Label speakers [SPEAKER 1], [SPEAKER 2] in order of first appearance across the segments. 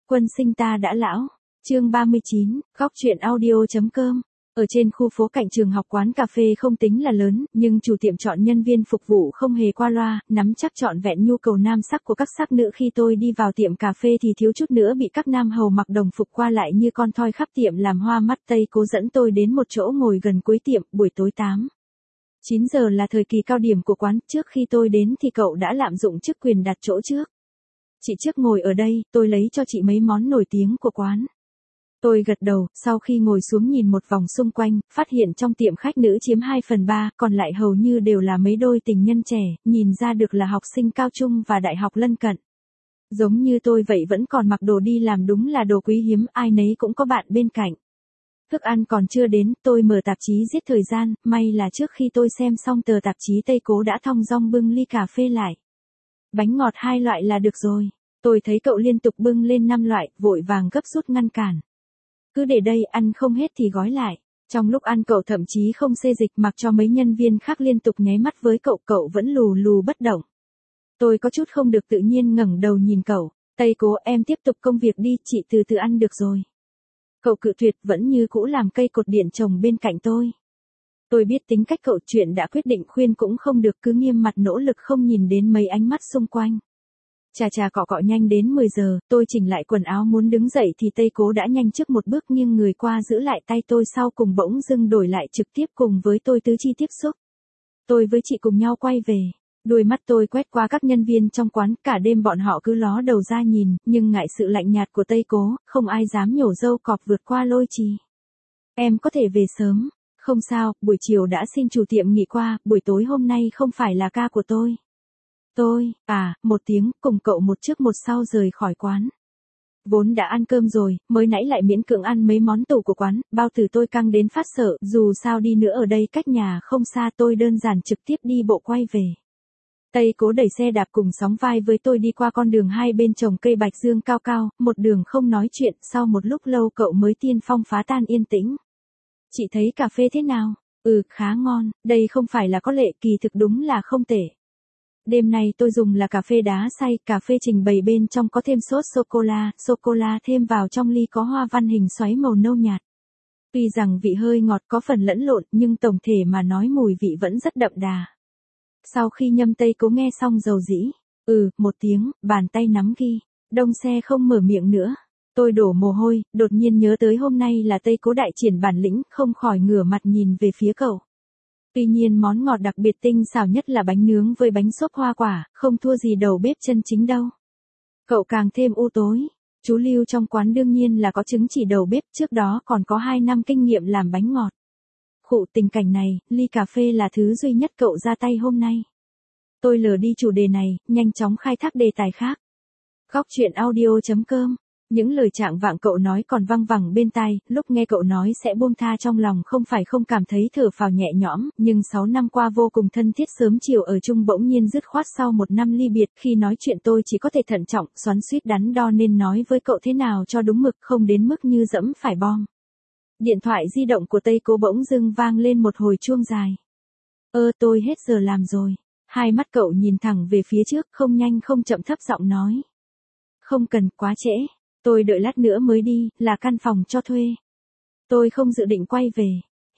[SPEAKER 1] Quân sinh ta đã lão. Chương 39, góc truyện audio.com. Ở trên khu phố cạnh trường học quán cà phê không tính là lớn, nhưng chủ tiệm chọn nhân viên phục vụ không hề qua loa, nắm chắc trọn vẹn nhu cầu nam sắc của các sắc nữ. Khi tôi đi vào tiệm cà phê thì thiếu chút nữa bị các nam hầu mặc đồng phục qua lại như con thoi khắp tiệm làm hoa mắt. Tây Cố dẫn tôi đến một chỗ ngồi gần cuối tiệm. Buổi tối 8-9 giờ là thời kỳ cao điểm của quán. Trước khi tôi đến thì cậu đã lạm dụng chức quyền đặt chỗ trước. Chị trước ngồi ở đây, tôi lấy cho chị mấy món nổi tiếng của quán. Tôi gật đầu, sau khi ngồi xuống nhìn một vòng xung quanh, phát hiện trong tiệm khách nữ chiếm 2/3, còn lại hầu như đều là mấy đôi tình nhân trẻ, nhìn ra được là học sinh cao trung và đại học lân cận. Giống như tôi vậy vẫn còn mặc đồ đi làm, đúng là đồ quý hiếm, ai nấy cũng có bạn bên cạnh. Thức ăn còn chưa đến, tôi mở tạp chí giết thời gian, may là trước khi tôi xem xong tờ tạp chí Tây Cố đã thong dong bưng ly cà phê lại. Bánh ngọt 2 loại là được rồi. Tôi thấy cậu liên tục bưng lên 5 loại, vội vàng gấp rút ngăn cản. Cứ để đây, ăn không hết thì gói lại. Trong lúc ăn cậu thậm chí không xê dịch, mặc cho mấy nhân viên khác liên tục nháy mắt với cậu, cậu vẫn lù lù bất động. Tôi có chút không được tự nhiên ngẩng đầu nhìn cậu. Tây Cố, em tiếp tục công việc đi, chị từ từ ăn được rồi. Cậu cự tuyệt, vẫn như cũ làm cây cột điện trồng bên cạnh tôi. Tôi biết tính cách cậu, chuyện đã quyết định khuyên cũng không được, cứ nghiêm mặt nỗ lực không nhìn đến mấy ánh mắt xung quanh. Chà cọ cọ nhanh đến 10 giờ, tôi chỉnh lại quần áo muốn đứng dậy thì Tây Cố đã nhanh trước một bước nghiêng người qua giữ lại tay tôi, sau cùng bỗng dưng đổi lại trực tiếp cùng với tôi tứ chi tiếp xúc. Tôi với chị cùng nhau quay về. Đôi mắt tôi quét qua các nhân viên trong quán, cả đêm bọn họ cứ ló đầu ra nhìn, nhưng ngại sự lạnh nhạt của Tây Cố, không ai dám nhổ râu cọp vượt qua lôi trì. Em có thể về sớm. Không sao, buổi chiều đã xin chủ tiệm nghỉ qua, buổi tối hôm nay không phải là ca của tôi. Một tiếng, cùng cậu một trước một sau rời khỏi quán. Vốn đã ăn cơm rồi, mới nãy lại miễn cưỡng ăn mấy món tủ của quán, bao tử tôi căng đến phát sợ, dù sao đi nữa ở đây cách nhà không xa, tôi đơn giản trực tiếp đi bộ quay về. Tây Cố đẩy xe đạp cùng sóng vai với tôi đi qua con đường hai bên trồng cây bạch dương cao cao, một đường không nói chuyện, sau một lúc lâu cậu mới tiên phong phá tan yên tĩnh. Chị thấy cà phê thế nào? Khá ngon, đây không phải là có lệ, kỳ thực đúng là không tệ. Đêm nay tôi dùng là cà phê đá xay, cà phê trình bày bên trong có thêm sốt sô-cô-la thêm vào trong ly có hoa văn hình xoáy màu nâu nhạt. Tuy rằng vị hơi ngọt có phần lẫn lộn, nhưng tổng thể mà nói mùi vị vẫn rất đậm đà. Sau khi nhâm, Tây Cố nghe xong dầu dĩ. Một tiếng, bàn tay nắm ghi. Đông xe không mở miệng nữa. Tôi đổ mồ hôi, đột nhiên nhớ tới hôm nay là Tây Cố đại triển bản lĩnh, không khỏi ngửa mặt nhìn về phía cậu. Tuy nhiên món ngọt đặc biệt tinh xảo nhất là bánh nướng với bánh xốp hoa quả, không thua gì đầu bếp chân chính đâu. Cậu càng thêm u tối. Chú Lưu trong quán đương nhiên là có chứng chỉ đầu bếp, trước đó còn có 2 năm kinh nghiệm làm bánh ngọt. Tình cảnh này, ly cà phê là thứ duy nhất cậu ra tay hôm nay. Tôi lờ đi chủ đề này, nhanh chóng khai thác đề tài khác. Góc truyện audio.com. Những lời trạng vạng cậu nói còn văng vẳng bên tai, lúc nghe cậu nói sẽ buông tha trong lòng không phải không cảm thấy thở phào nhẹ nhõm, nhưng 6 năm qua vô cùng thân thiết sớm chiều ở chung bỗng nhiên dứt khoát sau 1 năm ly biệt. Khi nói chuyện tôi chỉ có thể thận trọng, xoắn xuýt đắn đo nên nói với cậu thế nào cho đúng mực, không đến mức như dẫm phải bom. Điện thoại di động của Tây Cố bỗng dưng vang lên một hồi chuông dài. Tôi hết giờ làm rồi. Hai mắt cậu nhìn thẳng về phía trước, không nhanh không chậm thấp giọng nói. Không cần, quá trễ. Tôi đợi lát nữa mới đi, là căn phòng cho thuê. Tôi không dự định quay về.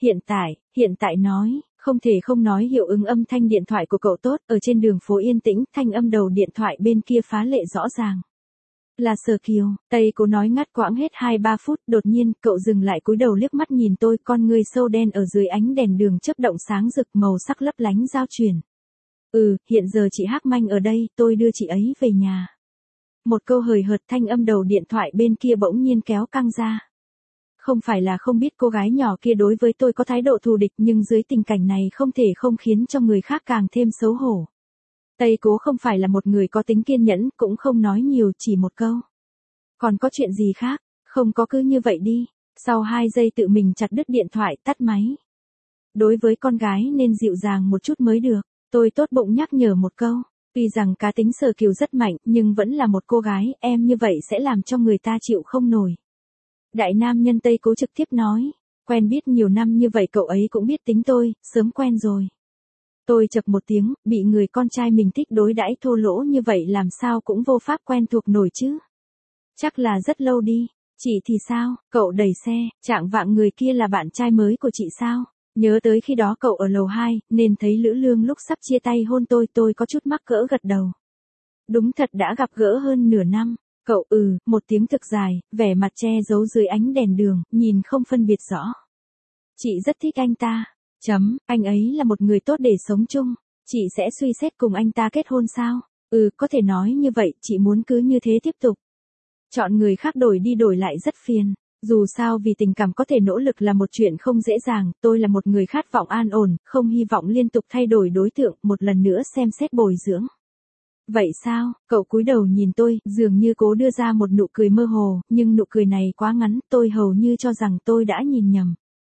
[SPEAKER 1] Hiện tại nói, không thể không nói hiệu ứng âm thanh điện thoại của cậu tốt, ở trên đường phố yên tĩnh, thanh âm đầu điện thoại bên kia phá lệ rõ ràng. Là Sở Kiều. Tây Cố nói ngắt quãng hết 2-3 phút, đột nhiên, cậu dừng lại cúi đầu liếc mắt nhìn tôi, con ngươi sâu đen ở dưới ánh đèn đường chớp động sáng rực, màu sắc lấp lánh giao truyền. Hiện giờ chị Hắc Manh ở đây, tôi đưa chị ấy về nhà. Một câu hời hợt, thanh âm đầu điện thoại bên kia bỗng nhiên kéo căng ra. Không phải là không biết cô gái nhỏ kia đối với tôi có thái độ thù địch, nhưng dưới tình cảnh này không thể không khiến cho người khác càng thêm xấu hổ. Tây Cố không phải là một người có tính kiên nhẫn, cũng không nói nhiều, chỉ một câu. Còn có chuyện gì khác? Không có, cứ như vậy đi. Sau 2 giây tự mình chặt đứt điện thoại, tắt máy. Đối với con gái nên dịu dàng một chút mới được. Tôi tốt bụng nhắc nhở một câu. Tuy rằng cá tính Sở Kiều rất mạnh, nhưng vẫn là một cô gái, em như vậy sẽ làm cho người ta chịu không nổi. Đại nam nhân Tây Cố trực tiếp nói. Quen biết nhiều năm như vậy cậu ấy cũng biết tính tôi, sớm quen rồi. Tôi chập một tiếng, bị người con trai mình thích đối đãi thô lỗ như vậy làm sao cũng vô pháp quen thuộc nổi chứ. Chắc là rất lâu đi. Chị thì sao, cậu đẩy xe, trạng vạng người kia là bạn trai mới của chị sao? Nhớ tới khi đó cậu ở lầu 2, nên thấy Lữ Lương lúc sắp chia tay hôn tôi có chút mắc cỡ gật đầu. Đúng thật đã gặp gỡ hơn nửa năm. Cậu một tiếng thực dài, vẻ mặt che giấu dưới ánh đèn đường, nhìn không phân biệt rõ. Chị rất thích anh ta. Anh ấy là một người tốt để sống chung. Chị sẽ suy xét cùng anh ta kết hôn sao? Có thể nói như vậy, chị muốn cứ như thế tiếp tục. Chọn người khác đổi đi đổi lại rất phiền. Dù sao vì tình cảm có thể nỗ lực là một chuyện không dễ dàng, tôi là một người khát vọng an ổn, không hy vọng liên tục thay đổi đối tượng, một lần nữa xem xét bồi dưỡng. Vậy sao, cậu cúi đầu nhìn tôi, dường như cố đưa ra một nụ cười mơ hồ, nhưng nụ cười này quá ngắn, tôi hầu như cho rằng tôi đã nhìn nhầm.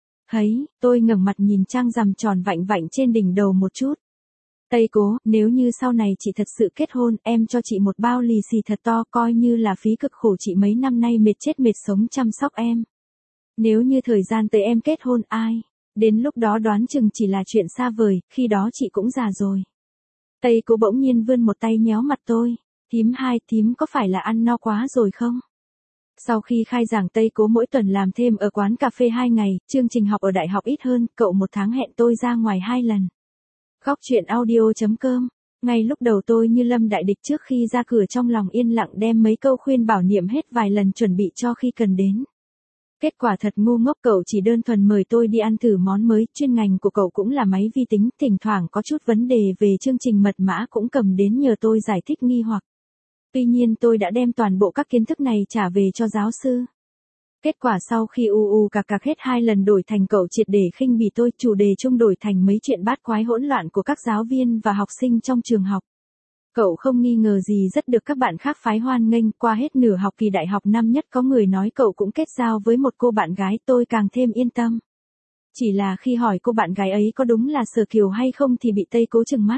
[SPEAKER 1] Tôi ngẩng mặt nhìn trăng rằm tròn vạnh vạnh trên đỉnh đầu một chút. Tây Cố, nếu như sau này chị thật sự kết hôn, em cho chị một bao lì xì thật to coi như là phí cực khổ chị mấy năm nay mệt chết mệt sống chăm sóc em. Nếu như thời gian tới em kết hôn ai? Đến lúc đó đoán chừng chỉ là chuyện xa vời, khi đó chị cũng già rồi. Tây Cố bỗng nhiên vươn một tay nhéo mặt tôi. Thím có phải là ăn no quá rồi không? Sau khi khai giảng Tây Cố mỗi tuần làm thêm ở quán cà phê 2 ngày, chương trình học ở đại học ít hơn, cậu một tháng hẹn tôi ra ngoài 2 lần. Góc truyện audio.com. Ngay lúc đầu tôi như lâm đại địch trước khi ra cửa trong lòng yên lặng đem mấy câu khuyên bảo niệm hết vài lần chuẩn bị cho khi cần đến. Kết quả thật ngu ngốc, cậu chỉ đơn thuần mời tôi đi ăn thử món mới, chuyên ngành của cậu cũng là máy vi tính, thỉnh thoảng có chút vấn đề về chương trình mật mã cũng cầm đến nhờ tôi giải thích nghi hoặc. Tuy nhiên tôi đã đem toàn bộ các kiến thức này trả về cho giáo sư. Kết quả sau khi cạc hết 2 lần đổi thành cậu triệt để khinh bỉ tôi, chủ đề chung đổi thành mấy chuyện bát quái hỗn loạn của các giáo viên và học sinh trong trường học. Cậu không nghi ngờ gì rất được các bạn khác phái hoan nghênh, qua hết nửa học kỳ đại học năm nhất có người nói cậu cũng kết giao với một cô bạn gái, tôi càng thêm yên tâm. Chỉ là khi hỏi cô bạn gái ấy có đúng là Sở Kiều hay không thì bị Tây Cố trừng mắt.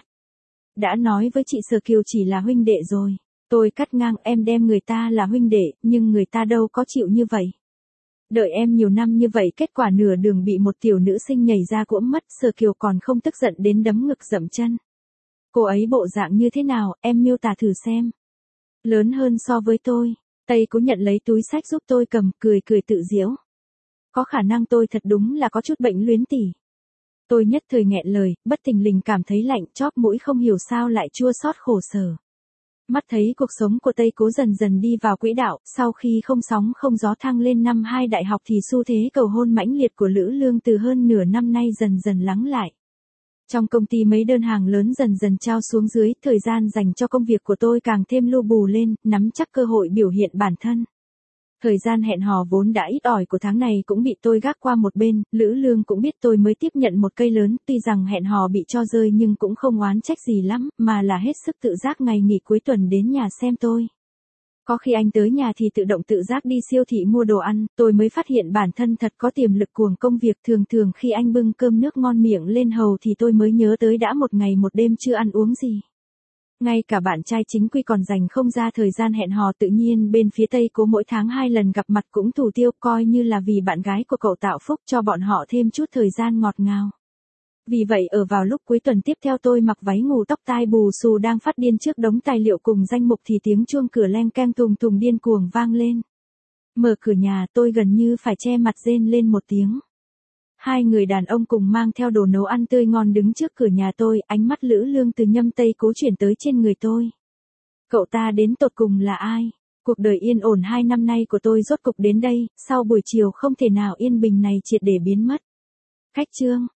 [SPEAKER 1] Đã nói với chị Sở Kiều chỉ là huynh đệ rồi. Tôi cắt ngang, em đem người ta là huynh đệ, nhưng người ta đâu có chịu như vậy. Đợi em nhiều năm như vậy kết quả nửa đường bị một tiểu nữ sinh nhảy ra cuỗm mất, Sở Kiều còn không tức giận đến đấm ngực dậm chân. Cô ấy bộ dạng như thế nào, em miêu tả thử xem. Lớn hơn so với tôi. Tây Cố nhận lấy túi sách giúp tôi cầm, cười tự giễu. Có khả năng tôi thật đúng là có chút bệnh luyến tỉ. Tôi nhất thời nghẹn lời, bất thình lình cảm thấy lạnh chóp mũi, không hiểu sao lại chua xót khổ sở. Mắt thấy cuộc sống của Tây Cố dần dần đi vào quỹ đạo, sau khi không sóng không gió thăng lên năm 2 đại học thì xu thế cầu hôn mãnh liệt của Lữ Lương từ hơn nửa năm nay dần dần lắng lại. Trong công ty mấy đơn hàng lớn dần dần trao xuống dưới, thời gian dành cho công việc của tôi càng thêm lu bù lên, nắm chắc cơ hội biểu hiện bản thân. Thời gian hẹn hò vốn đã ít ỏi của tháng này cũng bị tôi gác qua một bên, Lữ Lương cũng biết tôi mới tiếp nhận một cây lớn, tuy rằng hẹn hò bị cho rơi nhưng cũng không oán trách gì lắm, mà là hết sức tự giác ngày nghỉ cuối tuần đến nhà xem tôi. Có khi anh tới nhà thì tự động tự giác đi siêu thị mua đồ ăn, tôi mới phát hiện bản thân thật có tiềm lực cuồng công việc, thường khi anh bưng cơm nước ngon miệng lên hầu thì tôi mới nhớ tới đã một ngày một đêm chưa ăn uống gì. Ngay cả bạn trai chính quy còn dành không ra thời gian hẹn hò, tự nhiên bên phía Tây Cố mỗi tháng 2 lần gặp mặt cũng thủ tiêu, coi như là vì bạn gái của cậu tạo phúc cho bọn họ thêm chút thời gian ngọt ngào. Vì vậy ở vào lúc cuối tuần tiếp theo tôi mặc váy ngủ tóc tai bù xù đang phát điên trước đống tài liệu cùng danh mục thì tiếng chuông cửa leng keng thùng điên cuồng vang lên. Mở cửa nhà tôi gần như phải che mặt rên lên một tiếng. 2 người đàn ông cùng mang theo đồ nấu ăn tươi ngon đứng trước cửa nhà tôi, ánh mắt Lữ Lương từ Nhâm Tây Cố chuyển tới trên người tôi. Cậu ta đến tột cùng là ai? Cuộc đời yên ổn 2 năm nay của tôi rốt cục đến đây, sau buổi chiều không thể nào yên bình này triệt để biến mất. Khách trương,